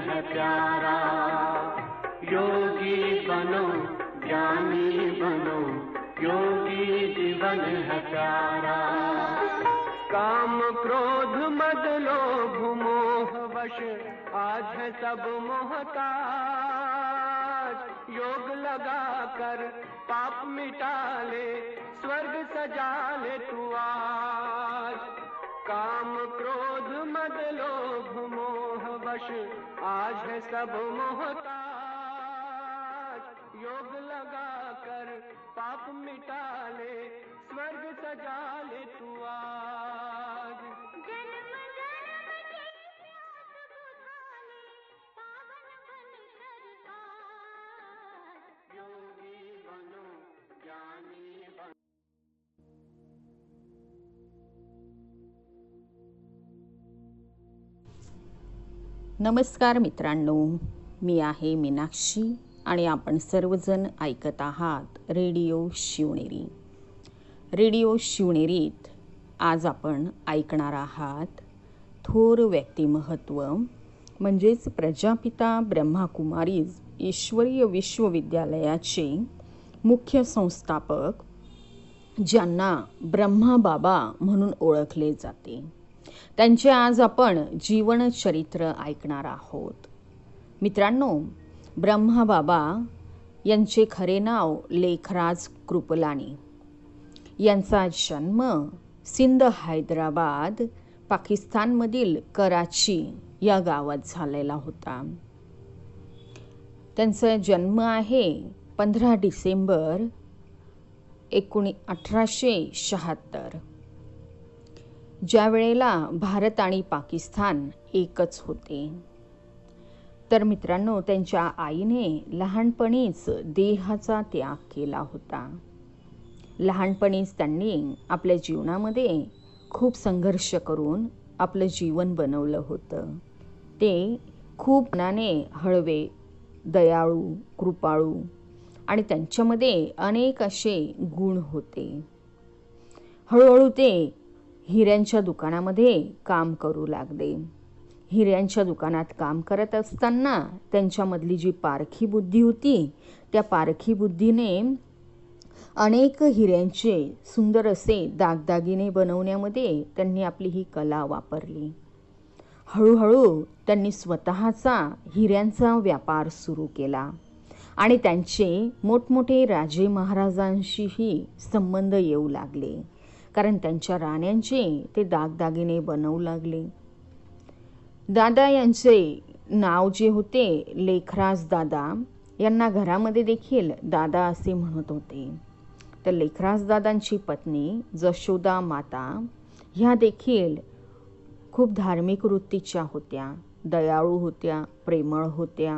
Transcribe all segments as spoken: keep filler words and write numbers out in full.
है प्यारा। योगी बनो ज्ञानी बनो, योगी जीवन है प्यारा। काम क्रोध मद लोभ मोह वश आज है सब मोहताज। योग लगा कर पाप मिटा ले, स्वर्ग सजा ले तू आज। काम क्रोध मद लोभ मोह वश आज है सब मोहताज। योग लगा कर पाप मिटा ले, स्वर्ग सजा ले तू आज। जन्म जन्म की प्यास बुझा ले, पावन बन कर आज। योगी बनो ज्ञानी बनो। नमस्कार मित्रांनो, मी आहे मीनाक्षी आणि आपण सर्वजण ऐकत आहात रेडिओ शिवनेरी. रेडिओ शिवनेरीत आज आपण ऐकणार आहात थोर व्यक्तिमहत्त्व म्हणजेच प्रजापिता ब्रह्माकुमारीज ईश्वरीय विश्वविद्यालयाचे मुख्य संस्थापक, ज्यांना ब्रह्माबाबा म्हणून ओळखले जाते, त्यांचे आज आपण जीवनचरित्र ऐकणार आहोत. मित्रांनो, ब्रह्माबाबा यांचे खरे नाव लेखराज कृपलानी. यांचा जन्म सिंध हैदराबाद पाकिस्तानमधील कराची या गावात झालेला होता. त्यांचा जन्म आहे पंधरा डिसेंबर एकोणी अठराशे शहात्तर, ज्या वेळेला भारत आणि पाकिस्तान एकच होते. तर मित्रांनो, त्यांच्या आईने लहानपणीच देहाचा त्याग केला होता. लहानपणीच त्यांनी आपल्या जीवनामध्ये खूप संघर्ष करून आपलं जीवन बनवलं होतं. ते खूप मनाने हळवे, दयाळू, कृपाळू आणि त्यांच्यामध्ये अनेक असे गुण होते. हळूहळू ते हिऱ्यांच्या दुकानामध्ये काम करू लागले. हिऱ्यांच्या दुकानात काम करत असताना त्यांच्यामधली जी पारखी बुद्धी होती, त्या पारखी बुद्धीने अनेक हिऱ्यांचे सुंदर असे दागदागिने बनवण्यामध्ये त्यांनी आपली ही कला वापरली. हळूहळू त्यांनी स्वतःचा हिऱ्यांचा व्यापार सुरू केला आणि त्यांचे मोठमोठे राजे महाराजांशीही संबंध येऊ लागले, कारण त्यांच्या राण्यांचे ते दागदागिने बनवू लागले. दादा यांचे नाव जे होते लेखराज दादा, यांना घरामध्ये देखील दादा असे म्हणत होते. तर लेखराज दादांची पत्नी जशोदा माता ह्या देखील खूप धार्मिक वृत्तीच्या होत्या, दयाळू होत्या, प्रेमळ होत्या.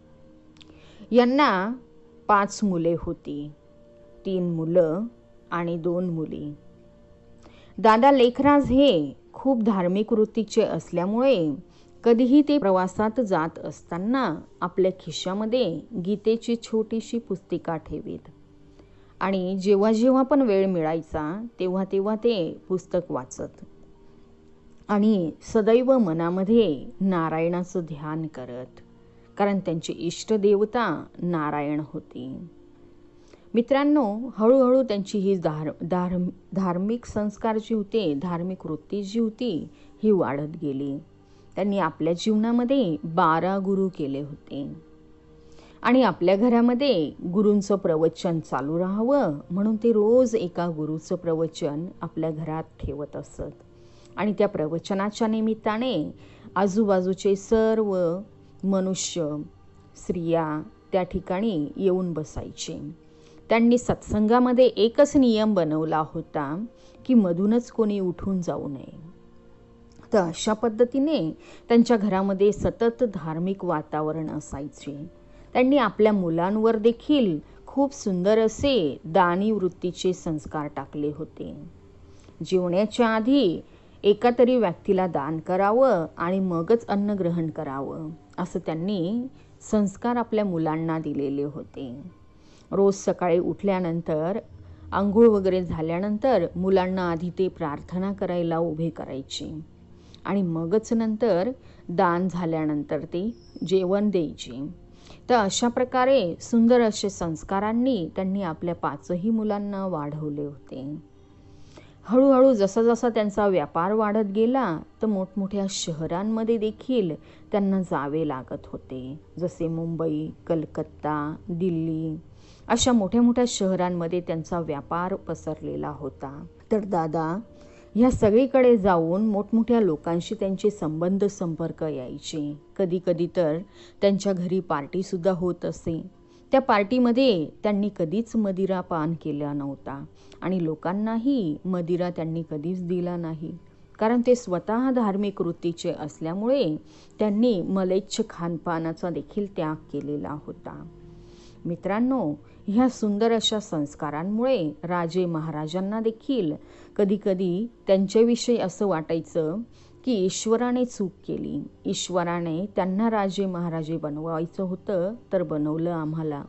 यांना पाच मुले होती, तीन मुलं आणि दोन मुली. दादा लेखराज हे खूप धार्मिक वृत्तीचे असल्यामुळे कधीही ते प्रवासात जात असताना आपल्या खिशामध्ये गीतेची छोटीशी पुस्तिका ठेवीत आणि जेव्हा जेव्हा पण वेळ मिळायचा तेव्हा तेव्हा ते पुस्तक वाचत आणि सदैव मनामध्ये नारायणाचं ध्यान करत, कारण त्यांची इष्टदेवता नारायण होती. मित्रांनो, हळूहळू त्यांची ही धार धार धार्मिक संस्कार जी होते, धार्मिक वृत्ती जी होती, ही वाढत गेली. त्यांनी आपल्या जीवनामध्ये बारा गुरु केले होते आणि आपल्या घरामध्ये गुरूंचं प्रवचन चालू राहावं म्हणून ते रोज एका गुरूचं प्रवचन आपल्या घरात ठेवत असत. आणि त्या प्रवचनाच्या निमित्ताने आजूबाजूचे सर्व मनुष्य, स्त्रिया त्या ठिकाणी येऊन बसायचे. त्यांनी सत्संगामध्ये एकच नियम बनवला होता की मधूनच कोणी उठून जाऊ नये. तर अशा पद्धतीने त्यांच्या घरामध्ये सतत धार्मिक वातावरण असायचे. त्यांनी आपल्या मुलांवर देखील खूप सुंदर असे दानी वृत्तीचे संस्कार टाकले होते. जेवण्याच्या आधी एका तरी व्यक्तीला दान करावं आणि मगच अन्न ग्रहण करावं, असं त्यांनी संस्कार आपल्या मुलांना दिलेले होते. रोज सकाळी उठल्यानंतर आंघोळ वगैरे झाल्यानंतर मुलांना आधी ते प्रार्थना करायला उभे करायचे आणि मगच नंतर दान झाल्यानंतर ते जेवण द्यायचे. तर अशा प्रकारे सुंदर असे संस्कारांनी त्यांनी आपल्या पाचही मुलांना वाढवले होते. हळूहळू जसा जसा त्यांचा व्यापार वाढत गेला तर मोठमोठ्या शहरांमध्ये देखील त्यांना जावे लागत होते. जसे मुंबई, कलकत्ता, दिल्ली अशा मोठ्या मोठ्या शहरांमध्ये त्यांचा व्यापार पसरलेला होता. तर दादा ह्या सगळीकडे जाऊन मोठमोठ्या लोकांशी त्यांचे संबंध संपर्क यायचे. कधी कधी तर त्यांच्या घरी पार्टीसुद्धा होत असे. त्या पार्टीमध्ये त्यांनी कधीच मदिरा पान केला नव्हता आणि लोकांनाही मदिरा त्यांनी कधीच दिला नाही, कारण ते स्वतः धार्मिक वृत्तीचे असल्यामुळे त्यांनी मलेच्छ खानपानाचा देखील त्याग केलेला होता. मित्रांनो, ह्या सुंदर अशा संस्कारांमुळे राजे महाराजांना देखील कधीकधी त्यांच्याविषयी असं वाटायचं की ईश्वराने चूक केली, ईश्वराने त्यांना राजे महाराजे बनवायचं होतं तर बनवलं आम्हाला.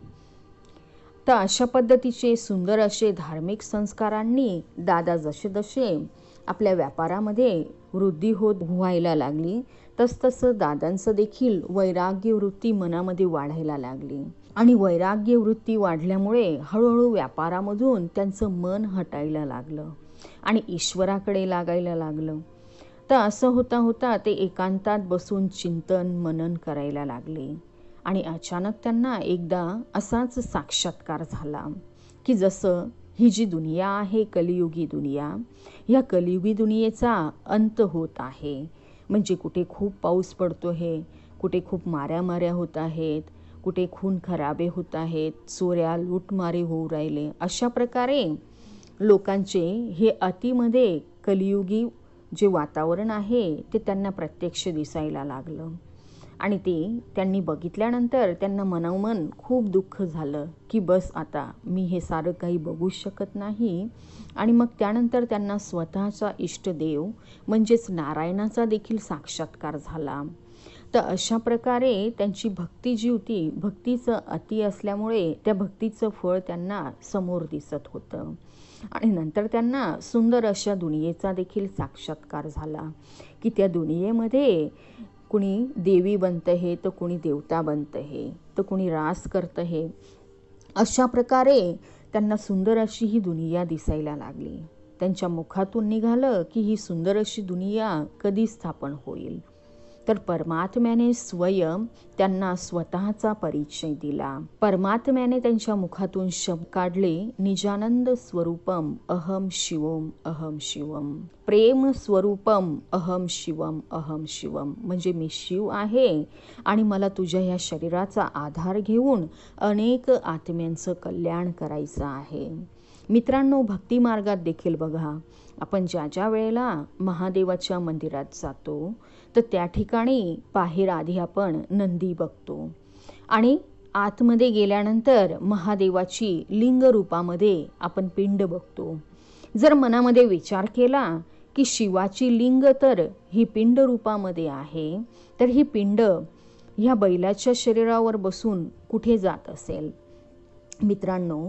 तर अशा पद्धतीचे सुंदर असे धार्मिक संस्कारांनी दादा जसे जसे आपल्या व्यापारामध्ये वृद्धी होत व्हायला लागली तसतसं दादांचं देखील वैराग्य वृत्ती मनामध्ये वाढायला लागली. आणि वैराग्य वृत्ती वाढल्यामुळे हळूहळू व्यापारामधून त्यांचं मन हटायला लागलं आणि ईश्वराकडे लागायला लागलं. तर असं होता होता ते एकांतात बसून चिंतन मनन करायला लागले. आणि अचानक त्यांना एकदा असाच साक्षात्कार झाला की जसं ही जी दुनिया आहे, कलियुगी दुनिया, या कलियुगी दुनियेचा अंत होत आहे. म्हणजे कुठे खूप पाऊस पडतो आहे, कुठे खूप माऱ्यामाऱ्या होत आहेत, कुठे खून खराबे होत आहेत, चोऱ्या लूटमारे होऊ राहिले. अशा प्रकारे लोकांचे हे अतिमध्ये कलियुगी जे वातावरण आहे ते त्यांना प्रत्यक्ष दिसायला लागलं. आणि ते त्यांनी बघितल्यानंतर त्यांना मनामन खूप दुःख झालं की बस आता मी हे सारं काही बघू शकत नाही. आणि मग त्यानंतर त्यांना स्वतःचा इष्टदेव म्हणजेच नारायणाचा देखील साक्षात्कार झाला. तर अशा प्रकारे त्यांची भक्ती जी होती, भक्तीचं अति असल्यामुळे त्या भक्तीचं फळ त्यांना समोर दिसत होतं. आणि नंतर त्यांना सुंदर अशा दुनियेचा देखील साक्षात्कार झाला की त्या दुनियेमध्ये कुणी देवी बनतं आहे तर कुणी देवता बनतं आहे तर कुणी रास करतं आहे. अशा प्रकारे त्यांना सुंदर अशी ही दुनिया दिसायला लागली. त्यांच्या मुखातून निघालं की ही सुंदर अशी दुनिया कधी स्थापन होईल. तर परमात्म्याने स्वयं त्यांना स्वतःचा परिचय दिला. परमात्म्याने त्यांच्या मुखातून शब्द काढले, निजानंद स्वरूपम अहम शिवम अहम शिवम, प्रेम स्वरूपम अहम शिवम अहम शिवम. म्हणजे मी शिव आहे आणि मला तुझ्या ह्या शरीराचा आधार घेऊन अनेक आत्म्यांचं कल्याण करायचं आहे. मित्रांनो, भक्ती मार्गात देखील बघा, आपण ज्या ज्या वेळेला महादेवाच्या मंदिरात जातो तर त्या ठिकाणी बाहेर आधी आपण नंदी बघतो आणि आतमध्ये गेल्यानंतर महादेवाची लिंग रूपामध्ये आपण पिंड बघतो. जर मनामध्ये विचार केला की शिवाची लिंग तर ही पिंड रूपामध्ये आहे, तर ही पिंड ह्या बैलाच्या शरीरावर बसून कुठे जात असेल? मित्रांनो,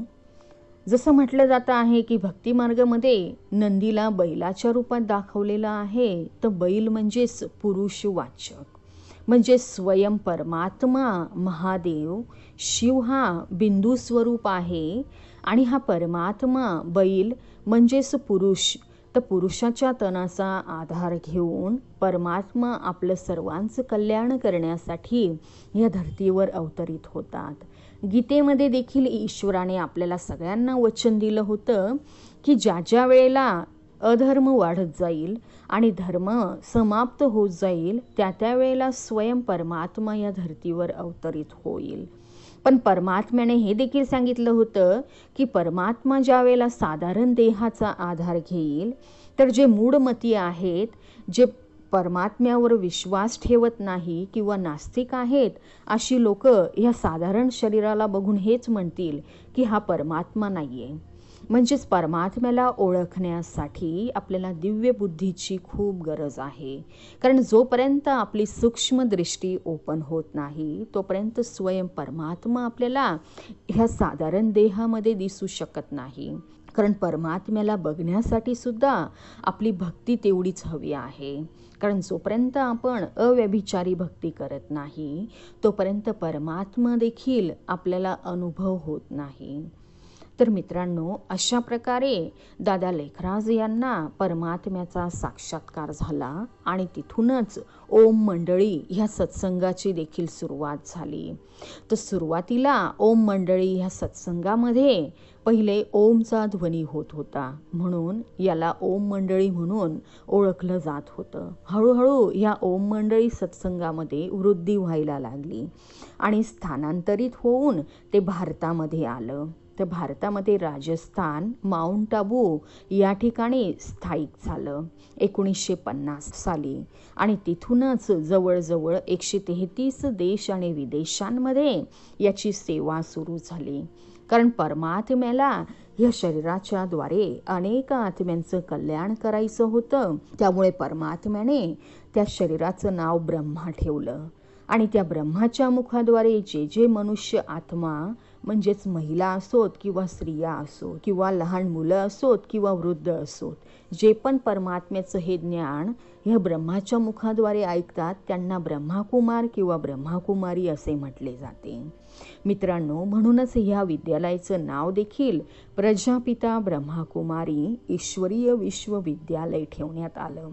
जसं म्हटलं जातं आहे की भक्ती मार्गामध्ये नंदीला बैलाच्या रूपात दाखवलेलं आहे, तर बैल म्हणजेच पुरुषवाचक, म्हणजे स्वयं परमात्मा महादेव शिव हा बिंदू स्वरूप आहे. आणि हा परमात्मा बैल म्हणजेच पुरुष, तर पुरुषाच्या तनाचा आधार घेऊन परमात्मा आपलं सर्वांचं कल्याण करण्यासाठी या धर्तीवर अवतरित होतात. गीतेमध्ये देखील ईश्वराने आपल्याला सगळ्यांना वचन दिलं होतं की ज्या ज्या वेळेला अधर्म वाढत जाईल आणि धर्म समाप्त होत जाईल त्या त्या वेळेला स्वयं परमात्मा या धर्तीवर अवतरित होईल. पण परमात्म्याने हे देखील सांगितलं होतं की परमात्मा ज्या वेळेला साधारण देहाचा आधार घेईल तर जे मूढमती आहेत, जे परमात्म्यावर विश्वास ठेवत नाही किंवा नास्तिक आहेत, अशी लोक ह्या साधारण शरीराला बघून हेच म्हणतील की हा परमात्मा नाही आहे. म्हणजेच परमात्म्याला ओळखण्यासाठी आपल्याला दिव्य बुद्धीची खूप गरज आहे. कारण जोपर्यंत आपली सूक्ष्म दृष्टी ओपन होत नाही तोपर्यंत स्वयं परमात्मा आपल्याला ह्या साधारण देहामध्ये दिसू शकत नाही. कारण परमात्म्याला बघण्यासाठी सुद्धा आपली भक्ती तेवढीच हवी आहे. कारण जोपर्यंत आपण अव्यभिचारी भक्ती करत नाही तोपर्यंत परमात्मा देखील आपल्याला अनुभव होत नाही. तर मित्रांनो, अशा प्रकारे दादा लेखराज यांना परमात्म्याचा साक्षात्कार झाला आणि तिथूनच ओम मंडळी ह्या सत्संगाची देखील सुरुवात झाली. तर सुरुवातीला ओम मंडळी ह्या सत्संगामध्ये पहिले ओमचा ध्वनी होत होता, म्हणून याला ओम मंडळी म्हणून ओळखलं जात होतं. हळूहळू ह्या ओम मंडळी सत्संगामध्ये वृद्धी व्हायला लागली आणि स्थानांतरित होऊन ते भारतामध्ये आलं. तर भारतामध्ये राजस्थान, माउंट आबू या ठिकाणी स्थायिक झालं एकोणीसशे पन्नास साली आणि तिथूनच जवळजवळ एकशे तेहतीस देश आणि विदेशांमध्ये याची सेवा सुरू झाली. कारण परमात्म्याला या शरीराच्या द्वारे अनेक आत्म्यांचं कल्याण करायचं होतं. त्यामुळे परमात्म्याने त्या शरीराचं नाव ब्रह्मा ठेवलं आणि त्या ब्रह्माच्या मुखाद्वारे जे जे मनुष्य आत्मा म्हणजेच महिला असोत किंवा स्त्रिया असोत किंवा लहान मुलं असोत किंवा वृद्ध असोत, जे पण परमात्म्याचं हे ज्ञान ह्या ब्रह्माच्या मुखाद्वारे ऐकतात त्यांना ब्रह्माकुमार किंवा ब्रह्माकुमारी असे म्हटले जाते. मित्रांनो, म्हणूनच ह्या विद्यालयाचं नाव देखील प्रजापिता ब्रह्माकुमारी ईश्वरीय विश्वविद्यालय ठेवण्यात आलं.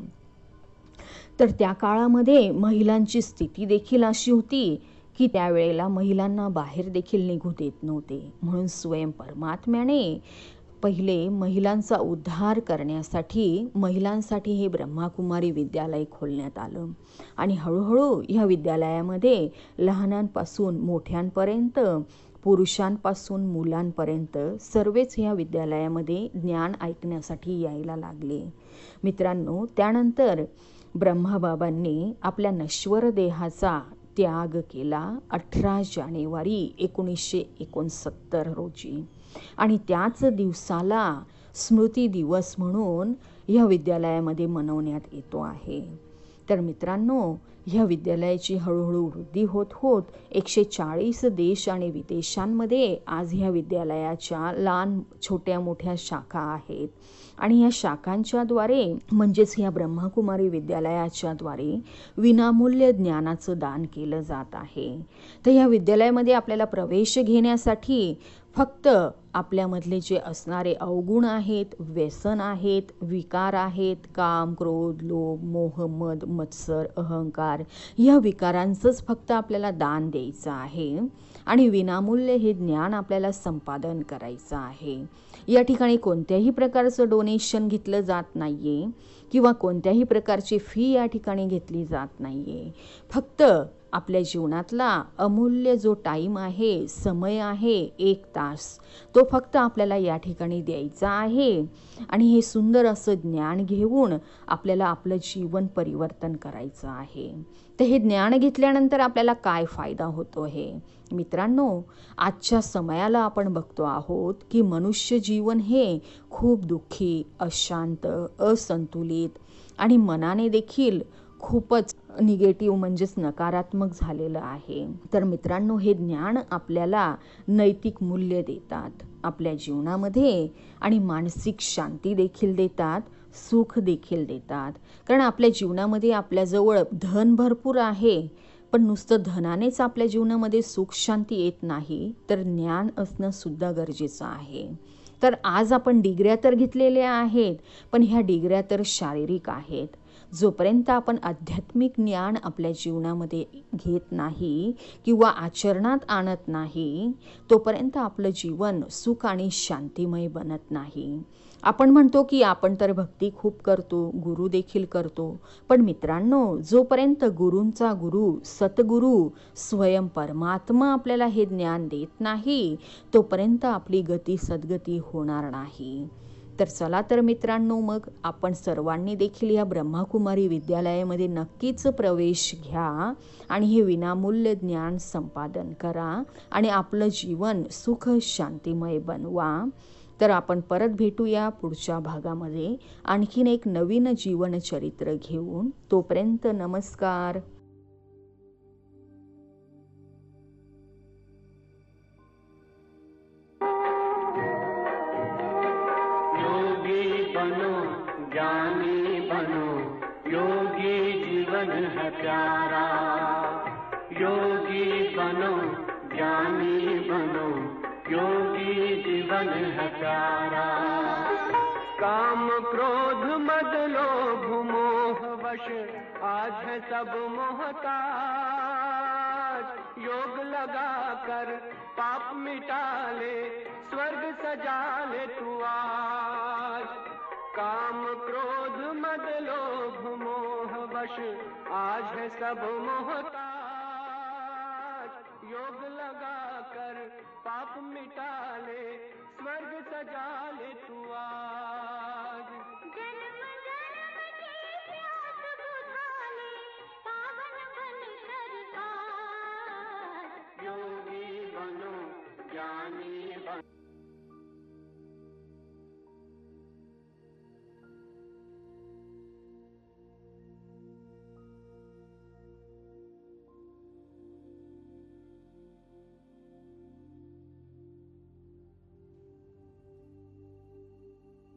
तर त्या काळामध्ये महिलांची स्थिती देखील अशी होती की त्यावेळेला महिलांना बाहेर देखील निघू देत नव्हते. म्हणून स्वयं परमात्म्याने पहिले महिलांचा उद्धार करण्यासाठी महिलांसाठी हे ब्रह्माकुमारी विद्यालय खोलण्यात आलं आणि हळूहळू ह्या विद्यालयामध्ये लहानांपासून मोठ्यांपर्यंत, पुरुषांपासून मुलांपर्यंत सर्वच ह्या विद्यालयामध्ये ज्ञान ऐकण्यासाठी यायला लागले. मित्रांनो, त्यानंतर ब्रह्माबाबांनी आपल्या नश्वर देहाचा त्याग केला अठरा जानेवारी एकोणीसशे एकोणसत्तर रोजी आणि त्याच दिवसाला स्मृती दिवस म्हणून ह्या विद्यालयामध्ये मनवण्यात येतो आहे. तर मित्रांनो, ह्या विद्यालयाची हळूहळू वृद्धी होत होत एकशे चाळीस देश आणि विदेशांमध्ये आज ह्या विद्यालयाच्या लहान छोट्या मोठ्या शाखा आहेत आणि ह्या शाखांच्या द्वारे म्हणजेच ह्या ब्रह्माकुमारी विद्यालयाच्या द्वारे विनामूल्य ज्ञानाचं दान केलं जात आहे. तर ह्या विद्यालयामध्ये आपल्याला प्रवेश घेण्यासाठी फक्त आपल्यामधले जे असणारे अवगुण आहेत, व्यसन आहेत, विकार आहेत, काम, क्रोध, लोभ, मोह, मद, मत्सर, अहंकार ह्या विकारांचंच फक्त आपल्याला दान द्यायचं आहे आणि विनामूल्य हे ज्ञान आपल्याला संपादन करायचं आहे. या ठिकाणी कोणत्याही प्रकारचं डोनेशन घेतलं जात नाहीये किंवा कोणत्याही प्रकारची फी या ठिकाणी घेतली जात नाहीये. फक्त आपल्या जीवनातला अमूल्य जो टाईम आहे, समय आहे, एक तास, तो फक्त आपल्याला या ठिकाणी द्यायचा आहे आणि हे सुंदर असं ज्ञान घेऊन आपल्याला आपलं जीवन परिवर्तन करायचं आहे. तर हे ज्ञान घेतल्यानंतर आपल्याला काय फायदा होतो हे मित्रांनो, आजच्या समयाला आपण बघतो आहोत की मनुष्य जीवन हे खूप दुःखी, अशांत, असंतुलित आणि मनाने देखील खूपच निगेटिव्ह म्हणजेच नकारात्मक झालेलं आहे. तर मित्रांनो, हे ज्ञान आपल्याला नैतिक मूल्य देतात आपल्या जीवनामध्ये आणि मानसिक शांती देखील देतात, सुख देखील देतात. कारण आपल्या जीवनामध्ये आपल्याजवळ धन भरपूर आहे, पण नुसतं धनानेच आपल्या जीवनामध्ये सुख शांती येत नाही, तर ज्ञान असणं सुद्धा गरजेचं आहे. तर आज आपण डिग्र्या तर घेतलेल्या आहेत, पण ह्या डिग्र्या तर शारीरिक आहेत. जोपर्यंत आपण आध्यात्मिक ज्ञान आपल्या जीवनामध्ये घेत नाही किंवा आचरणात आणत नाही तोपर्यंत आपलं जीवन सुख आणि शांतिमय बनत नाही. आपण म्हणतो की आपण तर भक्ती खूप करतो, गुरु देखील करतो, पण मित्रांनो, जोपर्यंत गुरूंचा गुरु सतगुरु स्वयं परमात्मा आपल्याला हे ज्ञान देत नाही तोपर्यंत आपली गती सद्गती होणार नाही. तर चला तर मित्रांनो, मग आपण सर्वांनी देखील या ब्रह्माकुमारी विद्यालयामध्ये नक्कीच प्रवेश घ्या आणि हे विनामूल्य ज्ञान संपादन करा आणि आपलं जीवन सुख शांतिमय बनवा. तर आपण परत भेटूया पुढच्या भागामध्ये आणखीन एक नवीन जीवनचरित्र घेऊन. तोपर्यंत नमस्कार. बनो ज्ञानी बनो, योगी जीवन है प्यारा। योगी बनो ज्ञानी बनो, योगी जीवन है प्यारा। काम क्रोध मद लोभ मोह वश आज है सब मोहताज। योग लगा कर पाप मिटा ले, स्वर्ग सजा ले तू आज। काम क्रोध मद लोभ मोह वश आज है सब मोहताज। योग लगा कर पाप मिटा ले, स्वर्ग सजा ले तू आज।